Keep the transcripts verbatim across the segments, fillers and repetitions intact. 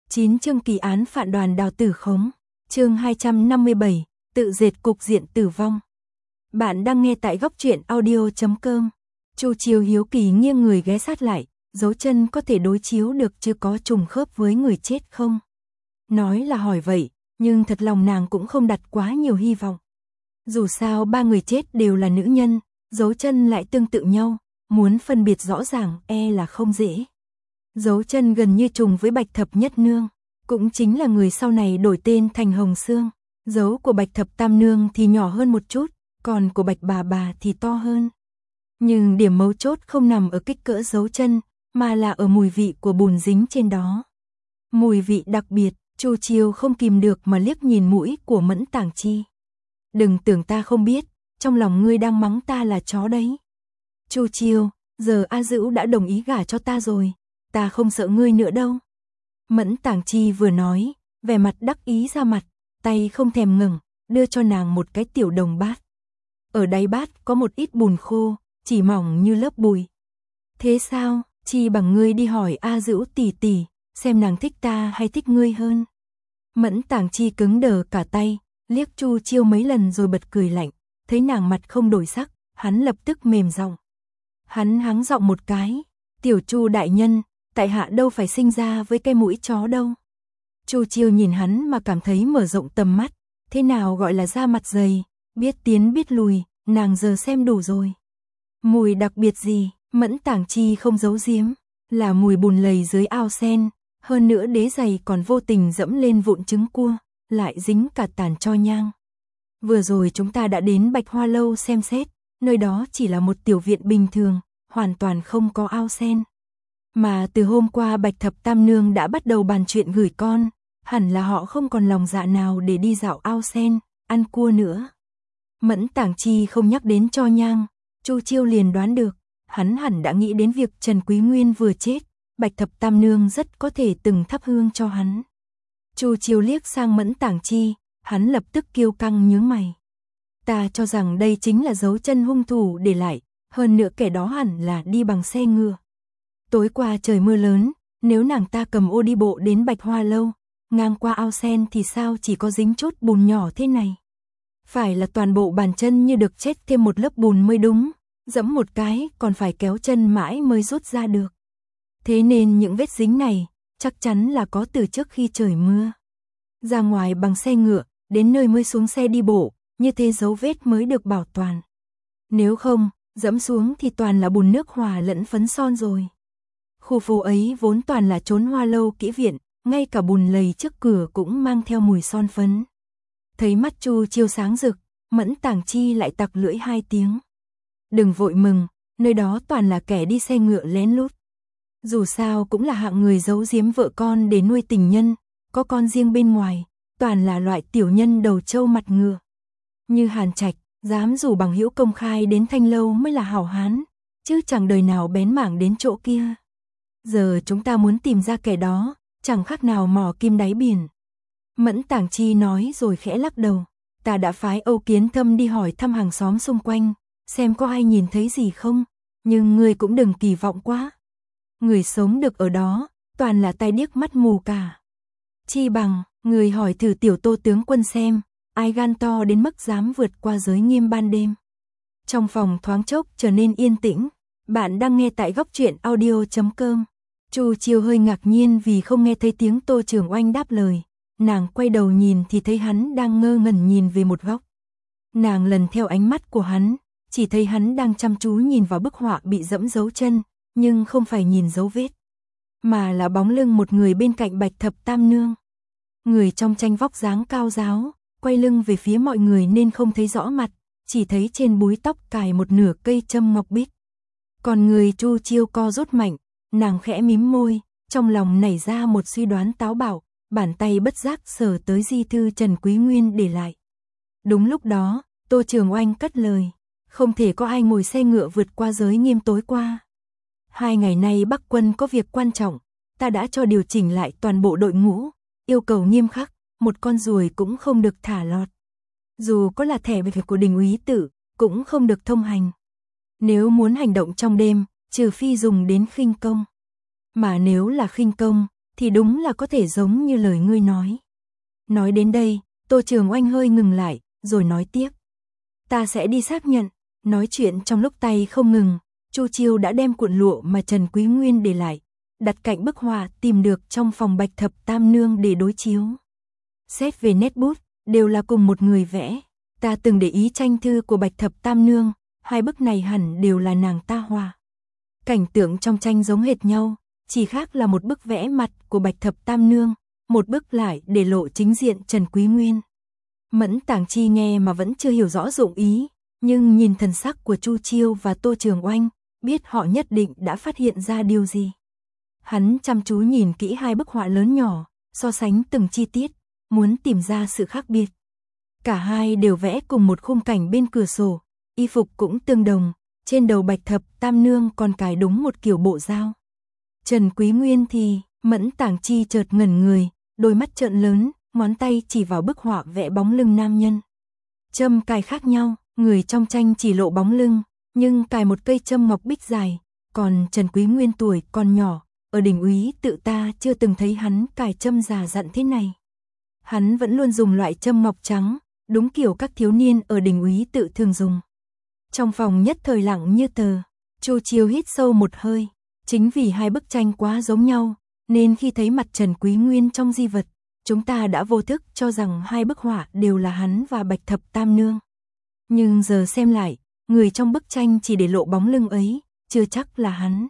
chín chương kỳ án phản đoàn Đào Tử Khống. Chương hai trăm năm mươi bảy, tự dệt cục diện tử vong. Bạn đang nghe tại góc truyện audio chấm com. Chu Chiêu hiếu kỳ nghiêng người ghé sát lại, dấu chân có thể đối chiếu được chứ có trùng khớp với người chết không? Nói là hỏi vậy, nhưng thật lòng nàng cũng không đặt quá nhiều hy vọng. Dù sao ba người chết đều là nữ nhân, dấu chân lại tương tự nhau, muốn phân biệt rõ ràng e là không dễ. Dấu chân gần như trùng với Bạch Thập Nhất Nương, cũng chính là người sau này đổi tên thành Hồng Sương. Dấu của Bạch Thập Tam Nương thì nhỏ hơn một chút, còn của Bạch Bà Bà thì to hơn. Nhưng điểm mấu chốt không nằm ở kích cỡ dấu chân, mà là ở mùi vị của bùn dính trên đó. Mùi vị đặc biệt, Chu Chiêu không kìm được mà liếc nhìn mũi của Mẫn Tảng Chi. Đừng tưởng ta không biết, trong lòng ngươi đang mắng ta là chó đấy. Chu Chiêu, giờ A Dữu đã đồng ý gả cho ta rồi, ta không sợ ngươi nữa đâu. Mẫn Tảng Chi vừa nói, vẻ mặt đắc ý ra mặt, tay không thèm ngừng, đưa cho nàng một cái tiểu đồng bát. Ở đáy bát có một ít bùn khô, chỉ mỏng như lớp bùi. Thế sao, chi bằng ngươi đi hỏi A Dữu tỷ tỷ, xem nàng thích ta hay thích ngươi hơn. Mẫn Tảng Chi cứng đờ cả tay, liếc Chu Chiêu mấy lần rồi bật cười lạnh, thấy nàng mặt không đổi sắc, hắn lập tức mềm giọng. Hắn hắng giọng một cái, tiểu Chu đại nhân, tại hạ đâu phải sinh ra với cái mũi chó đâu. Chu Chiêu nhìn hắn mà cảm thấy mở rộng tầm mắt, thế nào gọi là da mặt dày, biết tiến biết lùi, nàng giờ xem đủ rồi. Mùi đặc biệt gì, Mẫn Tảng Chi không giấu giếm, là mùi bùn lầy dưới ao sen, hơn nữa đế giày còn vô tình dẫm lên vụn trứng cua, lại dính cả tàn tro nhang. Vừa rồi chúng ta đã đến Bạch Hoa Lâu xem xét, nơi đó chỉ là một tiểu viện bình thường, hoàn toàn không có ao sen. Mà từ hôm qua Bạch Thập Tam Nương đã bắt đầu bàn chuyện gửi con, hẳn là họ không còn lòng dạ nào để đi dạo ao sen, ăn cua nữa. Mẫn Tảng Chi không nhắc đến tro nhang, Chu Chiêu liền đoán được, hắn hẳn đã nghĩ đến việc Trần Quý Nguyên vừa chết, Bạch Thập Tam Nương rất có thể từng thắp hương cho hắn. Chu Chiêu liếc sang Mẫn Tảng Chi, hắn lập tức kiêu căng nhướng mày. Ta cho rằng đây chính là dấu chân hung thủ để lại, hơn nữa kẻ đó hẳn là đi bằng xe ngựa. Tối qua trời mưa lớn, nếu nàng ta cầm ô đi bộ đến Bạch Hoa Lâu, ngang qua ao sen thì sao chỉ có dính chút bùn nhỏ thế này. Phải là toàn bộ bàn chân như được chết thêm một lớp bùn mới đúng, dẫm một cái còn phải kéo chân mãi mới rút ra được. Thế nên những vết dính này, chắc chắn là có từ trước khi trời mưa. Ra ngoài bằng xe ngựa, đến nơi mới xuống xe đi bộ, như thế dấu vết mới được bảo toàn. Nếu không, dẫm xuống thì toàn là bùn nước hòa lẫn phấn son rồi. Khu phố ấy vốn toàn là chốn hoa lâu kỹ viện, ngay cả bùn lầy trước cửa cũng mang theo mùi son phấn. Thấy mắt Chu Chiêu sáng rực, Mẫn Tảng Chi lại tặc lưỡi hai tiếng. Đừng vội mừng, nơi đó toàn là kẻ đi xe ngựa lén lút. Dù sao cũng là hạng người giấu giếm vợ con để nuôi tình nhân, có con riêng bên ngoài, toàn là loại tiểu nhân đầu trâu mặt ngựa. Như Hàn Trạch, dám rủ bằng hữu công khai đến Thanh Lâu mới là hảo hán, chứ chẳng đời nào bén mảng đến chỗ kia. Giờ chúng ta muốn tìm ra kẻ đó, chẳng khác nào mò kim đáy biển. Mẫn Tảng Chi nói rồi khẽ lắc đầu, ta đã phái Âu Kiến Thâm đi hỏi thăm hàng xóm xung quanh, xem có ai nhìn thấy gì không, nhưng ngươi cũng đừng kỳ vọng quá. Người sống được ở đó, toàn là tai điếc mắt mù cả. Chi bằng, người hỏi thử tiểu Tô tướng quân xem, ai gan to đến mức dám vượt qua giới nghiêm ban đêm. Trong phòng thoáng chốc trở nên yên tĩnh, bạn đang nghe tại góc truyện audio chấm com. Chu Chiêu hơi ngạc nhiên vì không nghe thấy tiếng Tô Trường Oanh đáp lời, nàng quay đầu nhìn thì thấy hắn đang ngơ ngẩn nhìn về một góc. Nàng lần theo ánh mắt của hắn, chỉ thấy hắn đang chăm chú nhìn vào bức họa bị dẫm dấu chân, nhưng không phải nhìn dấu vết, mà là bóng lưng một người bên cạnh Bạch Thập Tam Nương. Người trong tranh vóc dáng cao ráo, quay lưng về phía mọi người nên không thấy rõ mặt, chỉ thấy trên búi tóc cài một nửa cây châm ngọc bích. Còn người Chu Chiêu co rút mạnh, nàng khẽ mím môi, trong lòng nảy ra một suy đoán táo bạo, bàn tay bất giác sờ tới di thư Trần Quý Nguyên để lại. Đúng lúc đó, Tô Trường Oanh cất lời, không thể có ai ngồi xe ngựa vượt qua giới nghiêm tối qua. Hai ngày nay Bắc quân có việc quan trọng, ta đã cho điều chỉnh lại toàn bộ đội ngũ, yêu cầu nghiêm khắc, một con ruồi cũng không được thả lọt. Dù có là thẻ về việc của đình úy tử, cũng không được thông hành. Nếu muốn hành động trong đêm, trừ phi dùng đến khinh công. Mà nếu là khinh công, thì đúng là có thể giống như lời ngươi nói. Nói đến đây, Tô Trường Oanh hơi ngừng lại, rồi nói tiếp. Ta sẽ đi xác nhận. Nói chuyện trong lúc tay không ngừng, Chu Chiêu đã đem cuộn lụa mà Trần Quý Nguyên để lại, đặt cạnh bức họa tìm được trong phòng Bạch Thập Tam Nương để đối chiếu. Xét về nét bút, đều là cùng một người vẽ. Ta từng để ý tranh thư của Bạch Thập Tam Nương, hai bức này hẳn đều là nàng ta họa. Cảnh tượng trong tranh giống hệt nhau, chỉ khác là một bức vẽ mặt của Bạch Thập Tam Nương, một bức lại để lộ chính diện Trần Quý Nguyên. Mẫn Tàng Chi nghe mà vẫn chưa hiểu rõ dụng ý, nhưng nhìn thần sắc của Chu Chiêu và Tô Trường Oanh, biết họ nhất định đã phát hiện ra điều gì. Hắn chăm chú nhìn kỹ hai bức họa lớn nhỏ, so sánh từng chi tiết, muốn tìm ra sự khác biệt. Cả hai đều vẽ cùng một khung cảnh bên cửa sổ, y phục cũng tương đồng, trên đầu Bạch Thập Tam Nương còn cài đúng một kiểu bộ dao. Trần Quý Nguyên thì, Mẫn Tàng Chi chợt ngẩn người, đôi mắt trợn lớn, ngón tay chỉ vào bức họa vẽ bóng lưng nam nhân. Châm cài khác nhau, người trong tranh chỉ lộ bóng lưng, nhưng cài một cây châm ngọc bích dài, còn Trần Quý Nguyên tuổi còn nhỏ, ở Đình Úy Tự ta chưa từng thấy hắn cài châm già dặn thế này. Hắn vẫn luôn dùng loại châm ngọc trắng, đúng kiểu các thiếu niên ở Đình Úy Tự thường dùng. Trong phòng nhất thời lặng như tờ, Chu Chiêu hít sâu một hơi, chính vì hai bức tranh quá giống nhau, nên khi thấy mặt Trần Quý Nguyên trong di vật, chúng ta đã vô thức cho rằng hai bức họa đều là hắn và Bạch Thập Tam Nương. Nhưng giờ xem lại, người trong bức tranh chỉ để lộ bóng lưng ấy, chưa chắc là hắn.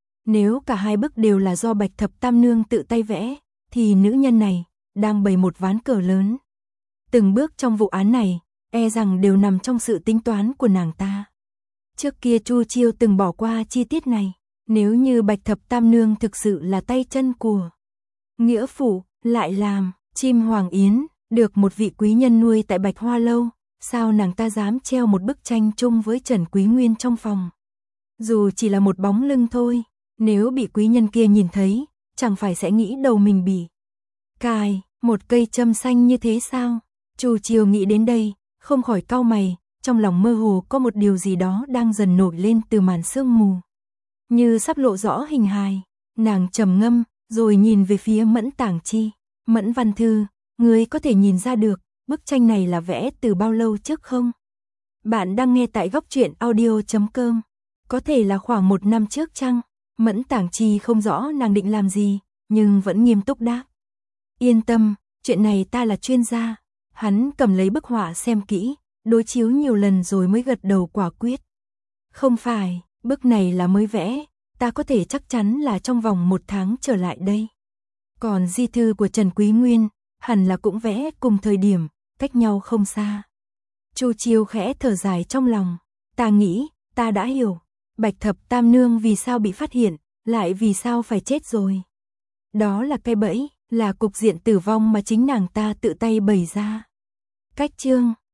Nếu cả hai bức đều là do Bạch Thập Tam Nương tự tay vẽ, thì nữ nhân này đang bày một ván cờ lớn. Từng bước trong vụ án này, e rằng đều nằm trong sự tính toán của nàng ta. Trước kia Chu Chiêu từng bỏ qua chi tiết này, nếu như Bạch Thập Tam Nương thực sự là tay chân của nghĩa phụ, lại làm chim hoàng yến, được một vị quý nhân nuôi tại Bạch Hoa Lâu, sao nàng ta dám treo một bức tranh chung với Trần Quý Nguyên trong phòng. Dù chỉ là một bóng lưng thôi, nếu bị quý nhân kia nhìn thấy, chẳng phải sẽ nghĩ đầu mình bị cài một cây châm xanh như thế sao? Chu Chiêu nghĩ đến đây, không khỏi cau mày, trong lòng mơ hồ có một điều gì đó đang dần nổi lên từ màn sương mù, như sắp lộ rõ hình hài. Nàng trầm ngâm, rồi nhìn về phía Mẫn Tàng Chi. Mẫn Văn Thư, ngươi có thể nhìn ra được bức tranh này là vẽ từ bao lâu trước không? Bạn đang nghe tại góc truyện audio chấm com. Có thể là khoảng một năm trước chăng? Mẫn Tàng Chi không rõ nàng định làm gì, nhưng vẫn nghiêm túc đáp. Yên tâm, chuyện này ta là chuyên gia. Hắn cầm lấy bức họa xem kỹ, đối chiếu nhiều lần rồi mới gật đầu quả quyết. Không phải, bức này là mới vẽ, ta có thể chắc chắn là trong vòng một tháng trở lại đây. Còn di thư của Trần Quý Nguyên, hẳn là cũng vẽ cùng thời điểm, cách nhau không xa. Chu Chiêu khẽ thở dài trong lòng, ta nghĩ, ta đã hiểu, Bạch Thập Tam Nương vì sao bị phát hiện, lại vì sao phải chết rồi. Đó là cái bẫy, là cục diện tử vong mà chính nàng ta tự tay bày ra. Cách chương